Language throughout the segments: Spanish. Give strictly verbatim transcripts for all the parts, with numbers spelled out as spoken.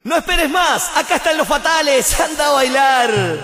No esperes más, acá están los fatales, anda a bailar.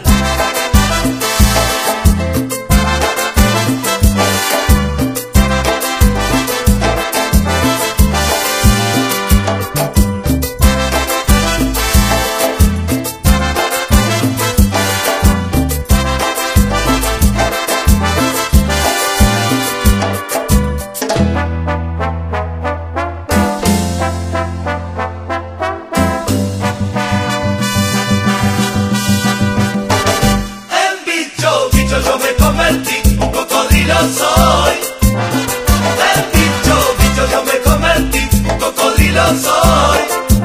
Yo me convertí, un cocodrilo soy. El bicho, bicho, yo me convertí, un cocodrilo soy.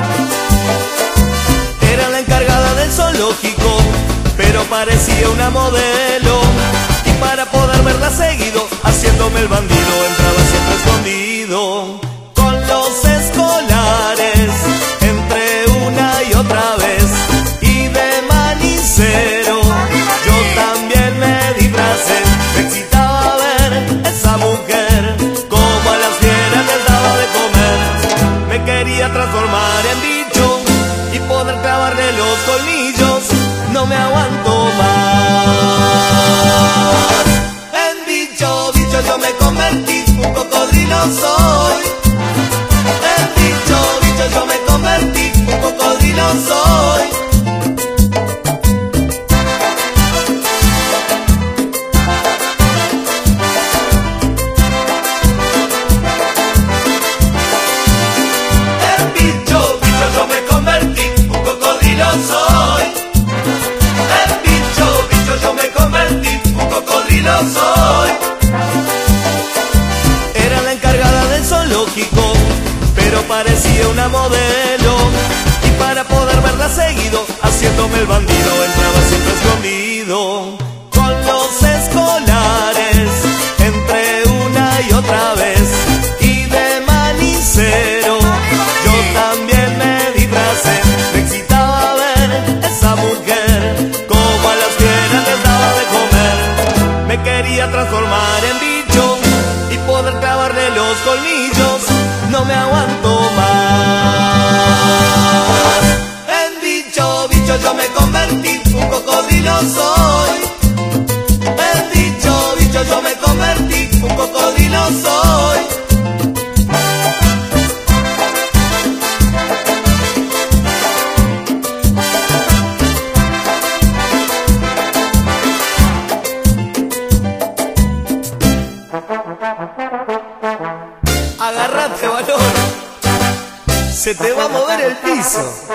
Era la encargada del zoológico, pero parecía una modelo. Y para poder verla seguido, haciéndome el bandido, entraba siempre escondido. Con los escolares, entre una y otra vez, y de manicero, yo también me disfracé. Me excitaba ver esa mujer, como a las fieras les daba de comer. Me quería transformar en bicho y poder clavarle los colmillos. No me aguanto más. En bicho, bicho, yo me convertí, un cocodrilo soy. En bicho, bicho, yo me convertí, un cocodrilo soy. Soy. El bicho, bicho, yo me convertí, un cocodrilo soy. Era la encargada del zoológico, pero parecía una modelo. Y para poder verla seguido, haciéndome el bandido, entraba siempre escondido. Con los escolares, entre una y otra vez, y de manicero, yo también me disfracé. Me excitaba ver esa mujer, como a las fieras les daba de comer. Me quería transformar en bicho y poder clavarle los colmillos. No me aguanto más. En bicho, bicho, yo me convertí, un cocodrilo soy. En bicho, bicho, yo me convertí, un cocodrilo soy. Agárrate, valor, se te va a mover el piso.